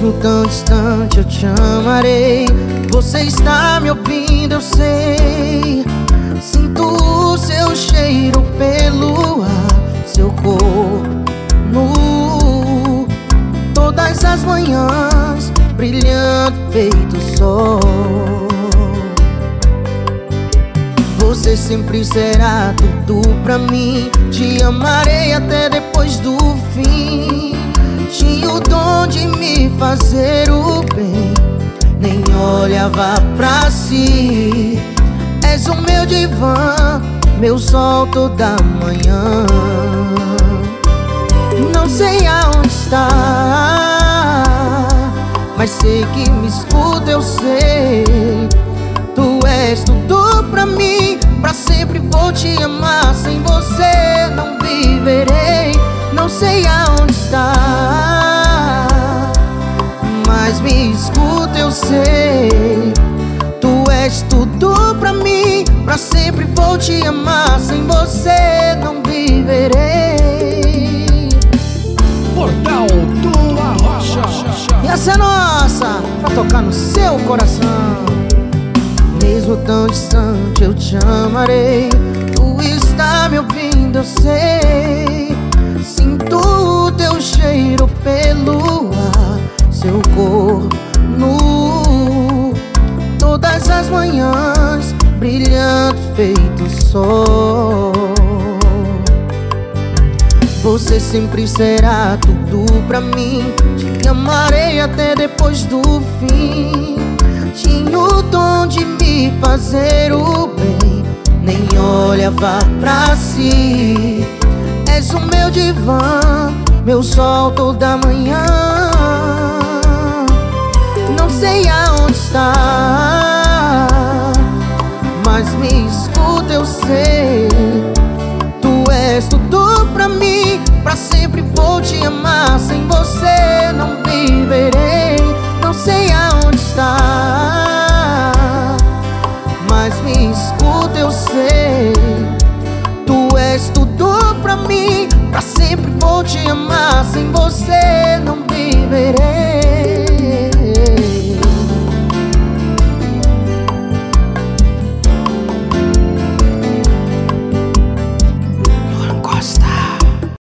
Mesmo tão distante eu te amarei. Você está me ouvindo, eu sei. Sinto o seu cheiro pelo ar, seu corpo nu, todas as manhãs brilhando feito sol. Você sempre será tudo pra mim. Te amarei até depois do fim. Tinha o dom de me fazer o bem, nem olhava pra si. És o meu divã, meu sol toda manhã. Não sei aonde está, mas sei que me escuta, eu sei. Tu és tudo pra mim, pra sempre vou te amar. Sem você não viverei. Não sei aonde está, mas me escuta, eu sei. Tu és tudo pra mim, pra sempre vou te amar. Sem você não viverei. Portal do Arrocha. E essa é nossa, pra tocar no seu coração. Mesmo tão distante eu te amarei. Tu está me ouvindo, eu sei. Sinto o teu cheiro pelo ar, seu corpo nu, todas as manhãs brilhando feito sol. Você sempre será tudo pra mim. Te amarei até depois do fim. Tinha o dom de me fazer o bem, nem olhava pra si. És o meu divã, meu sol toda manhã. Não sei aonde está, mas me escuta, eu sei. Tu és tudo pra mim, pra sempre vou te amar. Sem você não viverei. Não sei aonde está, mas me escuta, eu sei. Tu és tudo pra mim, pra sempre vou te amar. Sem você não viverei.